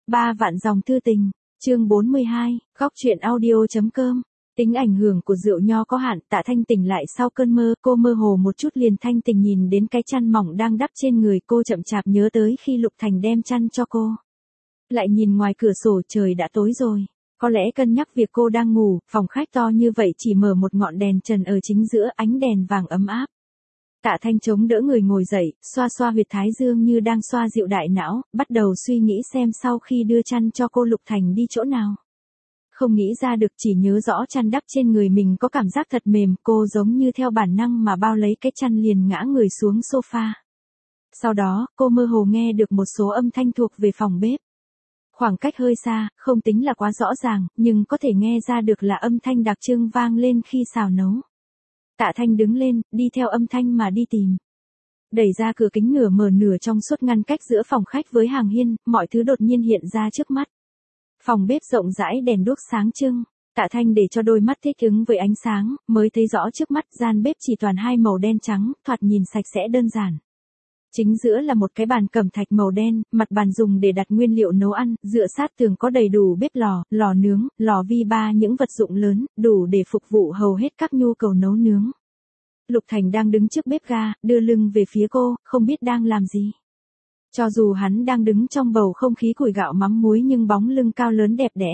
3 vạn dòng thư tình, chương 42, góc truyện audio.com. Tính ảnh hưởng của rượu nho có hạn, Tạ Thanh tỉnh lại sau cơn mơ, cô mơ hồ một chút liền thanh tỉnh nhìn đến cái chăn mỏng đang đắp trên người cô, chậm chạp nhớ tới khi Lục Thành đem chăn cho cô. Lại nhìn ngoài cửa sổ, trời đã tối rồi. Có lẽ cân nhắc việc cô đang ngủ, phòng khách to như vậy chỉ mở một ngọn đèn trần ở chính giữa, ánh đèn vàng ấm áp. Tạ Thanh chống đỡ người ngồi dậy, xoa xoa huyệt thái dương như đang xoa dịu đại não, bắt đầu suy nghĩ xem sau khi đưa chăn cho cô Lục Thành đi chỗ nào. Không nghĩ ra được, chỉ nhớ rõ chăn đắp trên người mình có cảm giác thật mềm, cô giống như theo bản năng mà bao lấy cái chăn liền ngã người xuống sofa. Sau đó, cô mơ hồ nghe được một số âm thanh thuộc về phòng bếp. Khoảng cách hơi xa, không tính là quá rõ ràng, nhưng có thể nghe ra được là âm thanh đặc trưng vang lên khi xào nấu. Tạ Thanh đứng lên, đi theo âm thanh mà đi tìm. Đẩy ra cửa kính nửa mở nửa trong suốt ngăn cách giữa phòng khách với hàng hiên, mọi thứ đột nhiên hiện ra trước mắt. Phòng bếp rộng rãi, đèn đuốc sáng trưng. Tạ Thanh để cho đôi mắt thích ứng với ánh sáng, mới thấy rõ trước mắt gian bếp chỉ toàn hai màu đen trắng, thoạt nhìn sạch sẽ đơn giản. Chính giữa là một cái bàn cẩm thạch màu đen, mặt bàn dùng để đặt nguyên liệu nấu ăn, dựa sát tường có đầy đủ bếp lò, lò nướng, lò vi ba, những vật dụng lớn, đủ để phục vụ hầu hết các nhu cầu nấu nướng. Lục Thành đang đứng trước bếp ga, đưa lưng về phía cô, không biết đang làm gì. Cho dù hắn đang đứng trong bầu không khí củi gạo mắm muối nhưng bóng lưng cao lớn đẹp đẽ.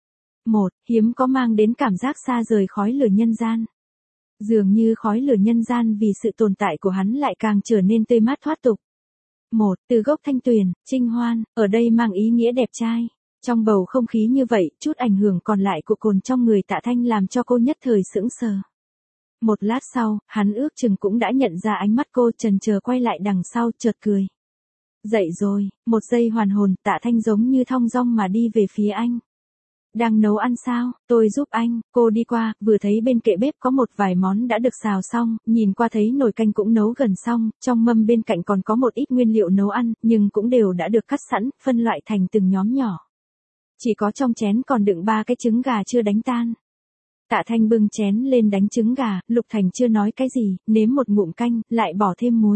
Hiếm có mang đến cảm giác xa rời khói lửa nhân gian. Dường như khói lửa nhân gian vì sự tồn tại của hắn lại càng trở nên tươi mát thoát tục. Từ gốc thanh tuyền, trinh hoan, ở đây mang ý nghĩa đẹp trai. Trong bầu không khí như vậy, chút ảnh hưởng còn lại của cồn trong người Tạ Thanh làm cho cô nhất thời sững sờ. Một lát sau, hắn ước chừng cũng đã nhận ra ánh mắt cô, chần chờ quay lại đằng sau, chợt cười. Dậy rồi, một giây hoàn hồn, Tạ Thanh giống như thong dong mà đi về phía anh. Đang nấu ăn sao, tôi giúp anh. Cô đi qua, vừa thấy bên kệ bếp có một vài món đã được xào xong, nhìn qua thấy nồi canh cũng nấu gần xong, trong mâm bên cạnh còn có một ít nguyên liệu nấu ăn, nhưng cũng đều đã được cắt sẵn, phân loại thành từng nhóm nhỏ. Chỉ có trong chén còn đựng 3 cái trứng gà chưa đánh tan. Tạ Thanh bưng chén lên đánh trứng gà, Lục Thành chưa nói cái gì, nếm một ngụm canh, lại bỏ thêm muối.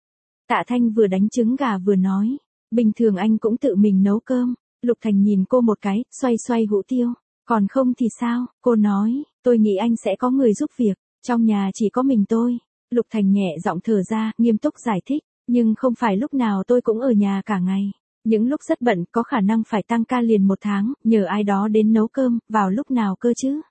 Tạ Thanh vừa đánh trứng gà vừa nói, bình thường anh cũng tự mình nấu cơm. Lục Thành nhìn cô một cái, xoay xoay hũ tiêu. Còn không thì sao, cô nói, tôi nghĩ anh sẽ có người giúp việc, trong nhà chỉ có mình tôi. Lục Thành nhẹ giọng thở ra, nghiêm túc giải thích, nhưng không phải lúc nào tôi cũng ở nhà cả ngày. Những lúc rất bận có khả năng phải tăng ca liền 1 tháng, nhờ ai đó đến nấu cơm, vào lúc nào cơ chứ?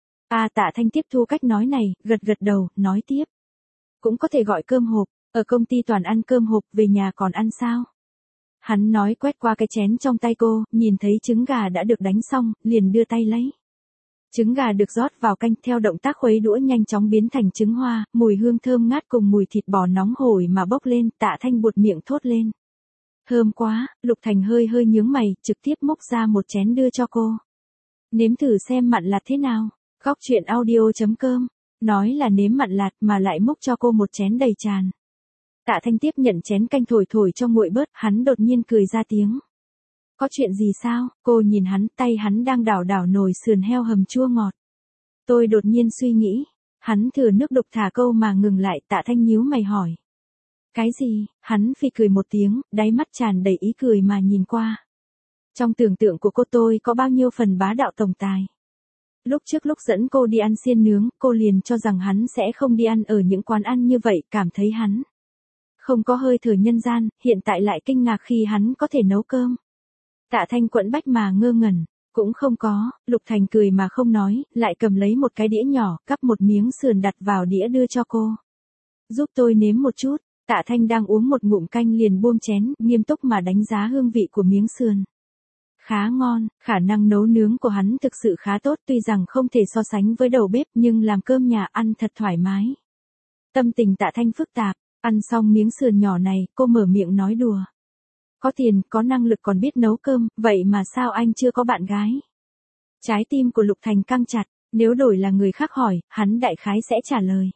Tạ Thanh tiếp thu cách nói này, gật gật đầu, nói tiếp. Cũng có thể gọi cơm hộp, ở công ty toàn ăn cơm hộp, về nhà còn ăn sao? Hắn nói quét qua cái chén trong tay cô, nhìn thấy trứng gà đã được đánh xong, liền đưa tay lấy. Trứng gà được rót vào canh, theo động tác khuấy đũa nhanh chóng biến thành trứng hoa, mùi hương thơm ngát cùng mùi thịt bò nóng hổi mà bốc lên, Tạ Thanh buột miệng thốt lên. Thơm quá, Lục Thành hơi nhướng mày, trực tiếp múc ra một chén đưa cho cô. Nếm thử xem mặn lạt thế nào. Góc truyện audio.com, nói là nếm mặn lạt mà lại múc cho cô một chén đầy tràn. Tạ Thanh tiếp nhận chén canh thổi cho nguội bớt, hắn đột nhiên cười ra tiếng. Có chuyện gì sao? Cô nhìn hắn, tay hắn đang đảo nồi sườn heo hầm chua ngọt. Tôi đột nhiên suy nghĩ, hắn thừa nước đục thả câu mà ngừng lại, Tạ Thanh nhíu mày hỏi. Cái gì? Hắn phì cười một tiếng, đáy mắt tràn đầy ý cười mà nhìn qua. Trong tưởng tượng của cô tôi có bao nhiêu phần bá đạo tổng tài. Lúc trước lúc dẫn cô đi ăn xiên nướng, cô liền cho rằng hắn sẽ không đi ăn ở những quán ăn như vậy, cảm thấy hắn không có hơi thở nhân gian, hiện tại lại kinh ngạc khi hắn có thể nấu cơm. Tạ Thanh quẫn bách mà ngơ ngẩn, cũng không có. Lục Thành cười mà không nói, lại cầm lấy một cái đĩa nhỏ, cắp một miếng sườn đặt vào đĩa đưa cho cô. Giúp tôi nếm một chút. Tạ Thanh đang uống một ngụm canh liền buông chén, nghiêm túc mà đánh giá hương vị của miếng sườn. Khá ngon, khả năng nấu nướng của hắn thực sự khá tốt, tuy rằng không thể so sánh với đầu bếp nhưng làm cơm nhà ăn thật thoải mái. Tâm tình Tạ Thanh phức tạp, ăn xong miếng sườn nhỏ này, cô mở miệng nói đùa. Có tiền, có năng lực còn biết nấu cơm, vậy mà sao anh chưa có bạn gái? Trái tim của Lục Thành căng chặt, nếu đổi là người khác hỏi, hắn đại khái sẽ trả lời.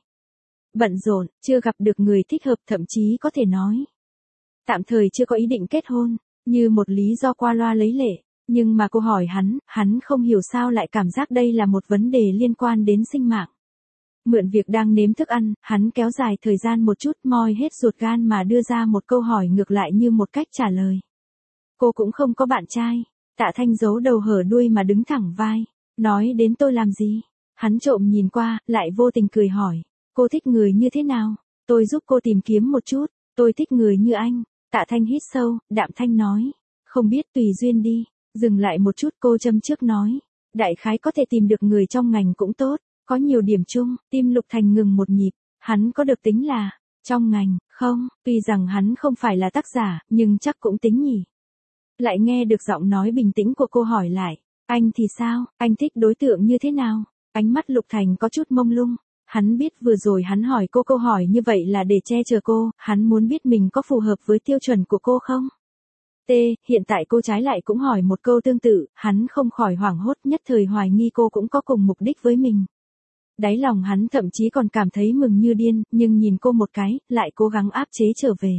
Bận rộn, chưa gặp được người thích hợp, thậm chí có thể nói. Tạm thời chưa có ý định kết hôn. Như một lý do qua loa lấy lệ, nhưng mà cô hỏi hắn không hiểu sao lại cảm giác đây là một vấn đề liên quan đến sinh mạng. Mượn việc đang nếm thức ăn, hắn kéo dài thời gian một chút, moi hết ruột gan mà đưa ra một câu hỏi ngược lại như một cách trả lời. Cô cũng không có bạn trai, Tạ Thanh giấu đầu hở đuôi mà đứng thẳng vai. Nói đến tôi làm gì? Hắn trộm nhìn qua, lại vô tình cười hỏi. Cô thích người như thế nào? Tôi giúp cô tìm kiếm một chút. Tôi thích người như anh. Tạ Thanh hít sâu, đạm thanh nói. Không biết tùy duyên đi. Dừng lại một chút cô châm trước nói. Đại khái có thể tìm được người trong ngành cũng tốt. Có nhiều điểm chung. Tim Lục Thành ngừng một nhịp. Hắn có được tính là trong ngành, không, tuy rằng hắn không phải là tác giả, nhưng chắc cũng tính nhỉ. Lại nghe được giọng nói bình tĩnh của cô hỏi lại. Anh thì sao, anh thích đối tượng như thế nào? Ánh mắt Lục Thành có chút mông lung. Hắn biết vừa rồi hắn hỏi cô câu hỏi như vậy là để che chở cô, hắn muốn biết mình có phù hợp với tiêu chuẩn của cô không? Hiện tại cô trái lại cũng hỏi một câu tương tự, hắn không khỏi hoảng hốt, nhất thời hoài nghi cô cũng có cùng mục đích với mình. Đáy lòng hắn thậm chí còn cảm thấy mừng như điên, nhưng nhìn cô một cái, lại cố gắng áp chế trở về.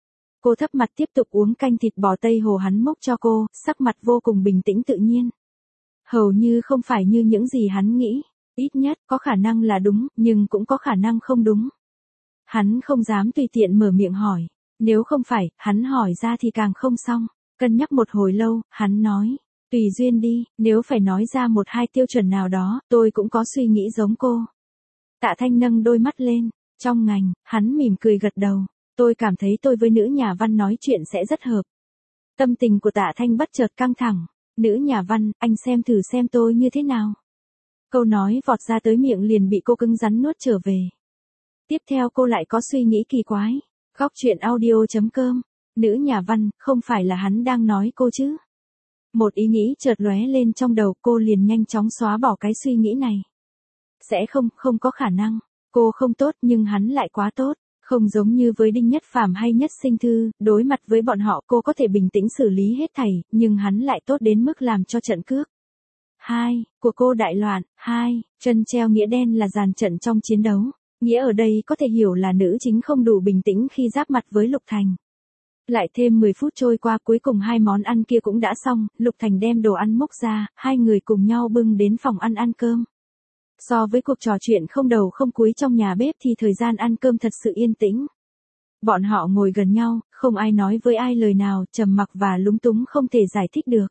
Cô thấp mặt tiếp tục uống canh thịt bò Tây Hồ hắn múc cho cô, sắc mặt vô cùng bình tĩnh tự nhiên. Hầu như không phải như những gì hắn nghĩ, ít nhất có khả năng là đúng, nhưng cũng có khả năng không đúng. Hắn không dám tùy tiện mở miệng hỏi, nếu không phải, hắn hỏi ra thì càng không xong. Cân nhắc một hồi lâu, hắn nói. Tùy duyên đi, nếu phải nói ra một hai tiêu chuẩn nào đó, tôi cũng có suy nghĩ giống cô. Tạ Thanh nâng đôi mắt lên, trong ngành, hắn mỉm cười gật đầu. Tôi cảm thấy tôi với nữ nhà văn nói chuyện sẽ rất hợp. Tâm tình của Tạ Thanh bất chợt căng thẳng. Nữ nhà văn, anh xem thử xem tôi như thế nào. Câu nói vọt ra tới miệng liền bị cô cứng rắn nuốt trở về. Tiếp theo cô lại có suy nghĩ kỳ quái. Góc truyện audio.com. Nữ nhà văn, không phải là hắn đang nói cô chứ? Một ý nghĩ chợt lóe lên trong đầu, cô liền nhanh chóng xóa bỏ cái suy nghĩ này. Sẽ không có khả năng. Cô không tốt nhưng hắn lại quá tốt. Không giống như với Đinh Nhất Phàm hay Nhất Sinh Thư, đối mặt với bọn họ cô có thể bình tĩnh xử lý hết thảy, nhưng hắn lại tốt đến mức làm cho trận cước. Của cô đại loạn. Chân treo nghĩa đen là dàn trận trong chiến đấu. Nghĩa ở đây có thể hiểu là nữ chính không đủ bình tĩnh khi giáp mặt với Lục Thành. Lại thêm 10 phút trôi qua, cuối cùng hai món ăn kia cũng đã xong, Lục Thành đem đồ ăn múc ra, hai người cùng nhau bưng đến phòng ăn cơm. So với cuộc trò chuyện không đầu không cuối trong nhà bếp thì thời gian ăn cơm thật sự yên tĩnh. Bọn họ ngồi gần nhau, không ai nói với ai lời nào, trầm mặc và lúng túng không thể giải thích được.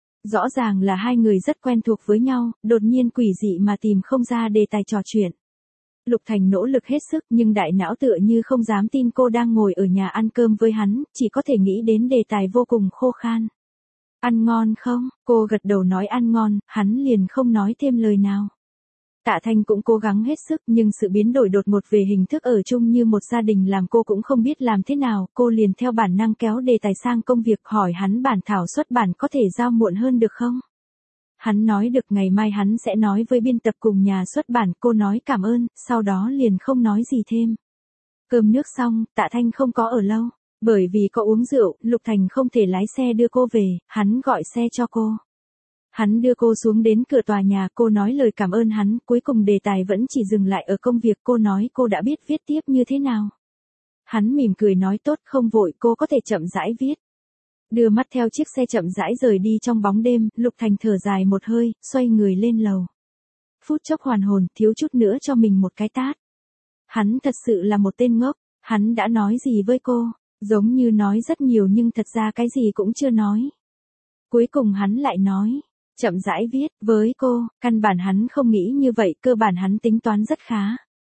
Rõ ràng là hai người rất quen thuộc với nhau, đột nhiên quỷ dị mà tìm không ra đề tài trò chuyện. Lục Thành nỗ lực hết sức nhưng đại não tựa như không dám tin cô đang ngồi ở nhà ăn cơm với hắn, chỉ có thể nghĩ đến đề tài vô cùng khô khan. Ăn ngon không? Cô gật đầu nói ăn ngon, hắn liền không nói thêm lời nào. Tạ Thanh cũng cố gắng hết sức nhưng sự biến đổi đột ngột về hình thức ở chung như một gia đình làm cô cũng không biết làm thế nào, cô liền theo bản năng kéo đề tài sang công việc hỏi hắn bản thảo xuất bản có thể giao muộn hơn được không? Hắn nói được ngày mai hắn sẽ nói với biên tập cùng nhà xuất bản, cô nói cảm ơn, sau đó liền không nói gì thêm. Cơm nước xong, Tạ Thanh không có ở lâu, bởi vì có uống rượu, Lục Thành không thể lái xe đưa cô về, hắn gọi xe cho cô. Hắn đưa cô xuống đến cửa tòa nhà, cô nói lời cảm ơn hắn, cuối cùng đề tài vẫn chỉ dừng lại ở công việc, cô nói cô đã biết viết tiếp như thế nào. Hắn mỉm cười nói tốt, không vội, cô có thể chậm rãi viết. Đưa mắt theo chiếc xe chậm rãi rời đi trong bóng đêm, Lục Thành thở dài một hơi, xoay người lên lầu. Phút chốc hoàn hồn, thiếu chút nữa cho mình một cái tát. Hắn thật sự là một tên ngốc, hắn đã nói gì với cô, giống như nói rất nhiều nhưng thật ra cái gì cũng chưa nói. Cuối cùng hắn lại nói, chậm rãi viết, với cô, căn bản hắn không nghĩ như vậy, cơ bản hắn tính toán rất khá.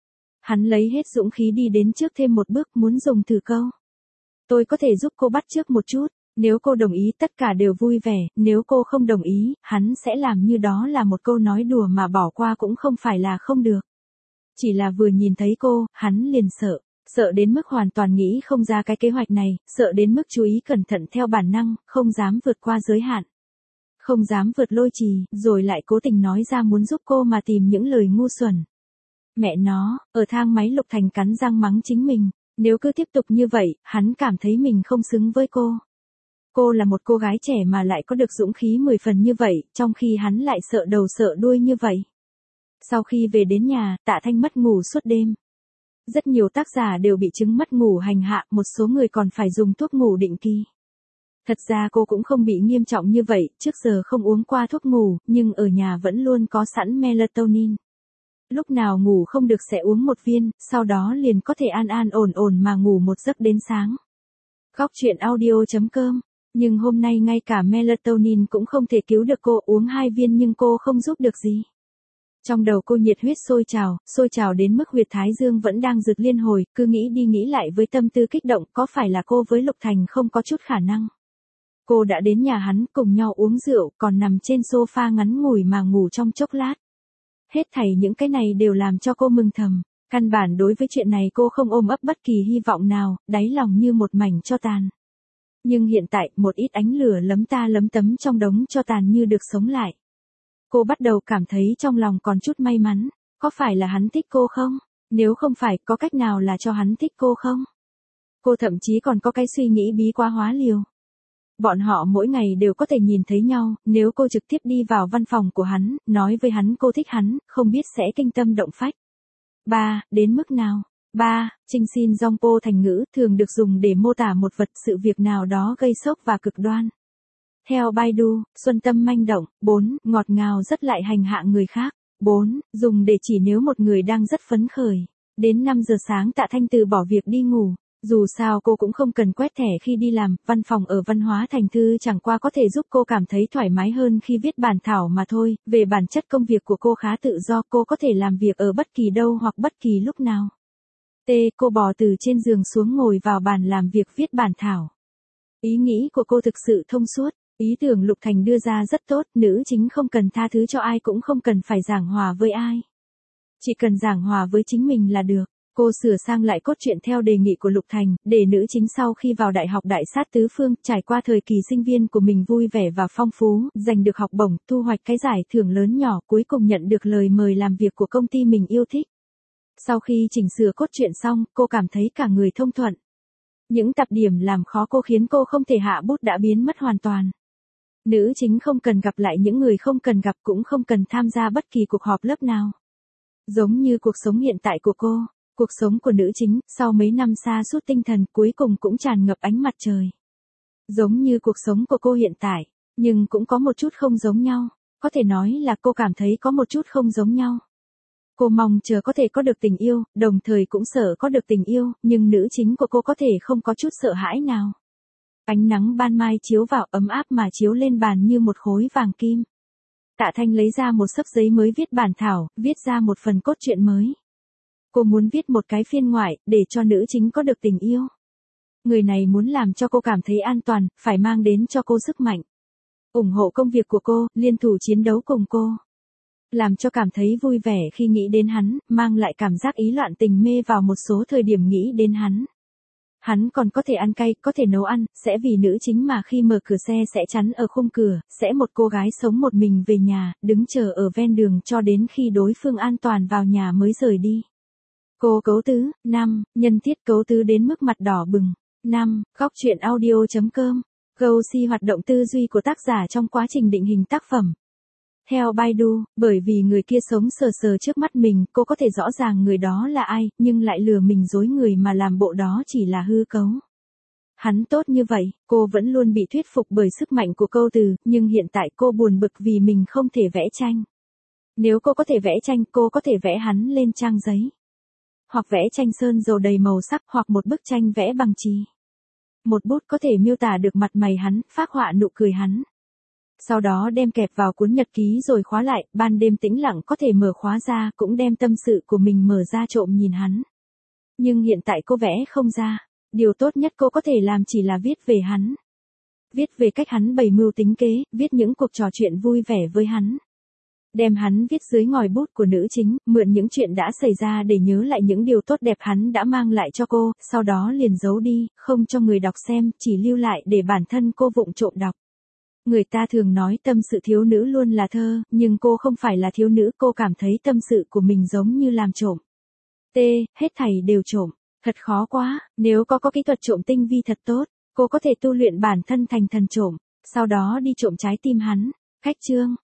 Hắn lấy hết dũng khí đi đến trước thêm một bước, muốn dùng thử câu. Tôi có thể giúp cô bắt chước một chút. Nếu cô đồng ý tất cả đều vui vẻ, nếu cô không đồng ý, hắn sẽ làm như đó là một câu nói đùa mà bỏ qua cũng không phải là không được. Chỉ là vừa nhìn thấy cô, hắn liền sợ đến mức hoàn toàn nghĩ không ra cái kế hoạch này, sợ đến mức chú ý cẩn thận theo bản năng, không dám vượt qua giới hạn. Không dám vượt lôi trì, rồi lại cố tình nói ra muốn giúp cô mà tìm những lời ngu xuẩn. Mẹ nó, ở thang máy Lục Thành cắn răng mắng chính mình, nếu cứ tiếp tục như vậy, hắn cảm thấy mình không xứng với cô. Cô là một cô gái trẻ mà lại có được dũng khí 10 phần như vậy, trong khi hắn lại sợ đầu sợ đuôi như vậy. Sau khi về đến nhà, Tạ Thanh mất ngủ suốt đêm. Rất nhiều tác giả đều bị chứng mất ngủ hành hạ, một số người còn phải dùng thuốc ngủ định kỳ. Thật ra cô cũng không bị nghiêm trọng như vậy, trước giờ không uống qua thuốc ngủ, nhưng ở nhà vẫn luôn có sẵn melatonin. Lúc nào ngủ không được sẽ uống một viên, sau đó liền có thể an ổn mà ngủ một giấc đến sáng. Góc truyện audio.com Nhưng hôm nay ngay cả melatonin cũng không thể cứu được cô, uống 2 viên nhưng cô không giúp được gì. Trong đầu cô nhiệt huyết sôi trào đến mức huyệt thái dương vẫn đang rực liên hồi, cứ nghĩ đi nghĩ lại với tâm tư kích động, có phải là cô với Lục Thành không có chút khả năng. Cô đã đến nhà hắn cùng nhau uống rượu, còn nằm trên sofa ngắn ngủi mà ngủ trong chốc lát. Hết thảy những cái này đều làm cho cô mừng thầm. Căn bản đối với chuyện này cô không ôm ấp bất kỳ hy vọng nào, đáy lòng như một mảnh tro tàn. Nhưng hiện tại, một ít ánh lửa lấm ta lấm tấm trong đống tro tàn như được sống lại. Cô bắt đầu cảm thấy trong lòng còn chút may mắn. Có phải là hắn thích cô không? Nếu không phải, có cách nào là cho hắn thích cô không? Cô thậm chí còn có cái suy nghĩ bí quá hóa liều. Bọn họ mỗi ngày đều có thể nhìn thấy nhau, nếu cô trực tiếp đi vào văn phòng của hắn, nói với hắn cô thích hắn, không biết sẽ kinh tâm động phách. 3. Đến mức nào? 3. Trinh xin Jongpo thành ngữ thường được dùng để mô tả một vật sự việc nào đó gây sốc và cực đoan. Theo Baidu, xuân tâm manh động. 4. Ngọt ngào rất lại hành hạ người khác. 4. Dùng để chỉ nếu một người đang rất phấn khởi. Đến 5 giờ sáng Tạ Thanh từ bỏ việc đi ngủ. Dù sao cô cũng không cần quét thẻ khi đi làm, văn phòng ở Văn Hóa Thành Thư chẳng qua có thể giúp cô cảm thấy thoải mái hơn khi viết bản thảo mà thôi, về bản chất công việc của cô khá tự do, cô có thể làm việc ở bất kỳ đâu hoặc bất kỳ lúc nào. Cô bò từ trên giường xuống ngồi vào bàn làm việc viết bản thảo. Ý nghĩ của cô thực sự thông suốt, ý tưởng Lục Thành đưa ra rất tốt, nữ chính không cần tha thứ cho ai cũng không cần phải giảng hòa với ai. Chỉ cần giảng hòa với chính mình là được. Cô sửa sang lại cốt truyện theo đề nghị của Lục Thành, để nữ chính sau khi vào Đại học Đại Sát Tứ Phương, trải qua thời kỳ sinh viên của mình vui vẻ và phong phú, giành được học bổng, thu hoạch cái giải thưởng lớn nhỏ, cuối cùng nhận được lời mời làm việc của công ty mình yêu thích. Sau khi chỉnh sửa cốt truyện xong, cô cảm thấy cả người thông thuận. Những tạp điểm làm khó cô khiến cô không thể hạ bút đã biến mất hoàn toàn. Nữ chính không cần gặp lại những người không cần gặp, cũng không cần tham gia bất kỳ cuộc họp lớp nào. Giống như cuộc sống hiện tại của cô. Cuộc sống của nữ chính, sau mấy năm sa sút tinh thần, cuối cùng cũng tràn ngập ánh mặt trời. Giống như cuộc sống của cô hiện tại, nhưng cũng có một chút không giống nhau. Có thể nói là cô cảm thấy có một chút không giống nhau. Cô mong chờ có thể có được tình yêu, đồng thời cũng sợ có được tình yêu, nhưng nữ chính của cô có thể không có chút sợ hãi nào. Ánh nắng ban mai chiếu vào ấm áp mà chiếu lên bàn như một khối vàng kim. Tạ Thanh lấy ra một xấp giấy mới viết bản thảo, viết ra một phần cốt truyện mới. Cô muốn viết một cái phiên ngoại, để cho nữ chính có được tình yêu. Người này muốn làm cho cô cảm thấy an toàn, phải mang đến cho cô sức mạnh. ủng hộ công việc của cô, liên thủ chiến đấu cùng cô. Làm cho cảm thấy vui vẻ khi nghĩ đến hắn, mang lại cảm giác ý loạn tình mê vào một số thời điểm nghĩ đến hắn. Hắn còn có thể ăn cay, có thể nấu ăn, sẽ vì nữ chính mà khi mở cửa xe sẽ chắn ở khung cửa, sẽ một cô gái sống một mình về nhà, đứng chờ ở ven đường cho đến khi đối phương an toàn vào nhà mới rời đi. Cô cấu tứ, 5, nhân thiết cấu tứ đến mức mặt đỏ bừng. 5, góc truyện audio.com. Go-si hoạt động tư duy của tác giả trong quá trình định hình tác phẩm. Theo Baidu, bởi vì người kia sống sờ sờ trước mắt mình, cô có thể rõ ràng người đó là ai, nhưng lại lừa mình dối người mà làm bộ đó chỉ là hư cấu. Hắn tốt như vậy, cô vẫn luôn bị thuyết phục bởi sức mạnh của câu từ, nhưng hiện tại cô buồn bực vì mình không thể vẽ tranh. Nếu cô có thể vẽ tranh, cô có thể vẽ hắn lên trang giấy. Hoặc vẽ tranh sơn dầu đầy màu sắc, hoặc một bức tranh vẽ bằng chì. Một bút có thể miêu tả được mặt mày hắn, phác họa nụ cười hắn. Sau đó đem kẹp vào cuốn nhật ký rồi khóa lại, ban đêm tĩnh lặng có thể mở khóa ra, cũng đem tâm sự của mình mở ra trộm nhìn hắn. Nhưng hiện tại cô vẽ không ra. Điều tốt nhất cô có thể làm chỉ là viết về hắn. Viết về cách hắn bày mưu tính kế, viết những cuộc trò chuyện vui vẻ với hắn. Đem hắn viết dưới ngòi bút của nữ chính, mượn những chuyện đã xảy ra để nhớ lại những điều tốt đẹp hắn đã mang lại cho cô, sau đó liền giấu đi, không cho người đọc xem, chỉ lưu lại để bản thân cô vụng trộm đọc. Người ta thường nói tâm sự thiếu nữ luôn là thơ, nhưng cô không phải là thiếu nữ, cô cảm thấy tâm sự của mình giống như làm trộm. Hết thảy đều trộm. Thật khó quá, nếu có kỹ thuật trộm tinh vi thật tốt, cô có thể tu luyện bản thân thành thần trộm, sau đó đi trộm trái tim hắn. Khách chương.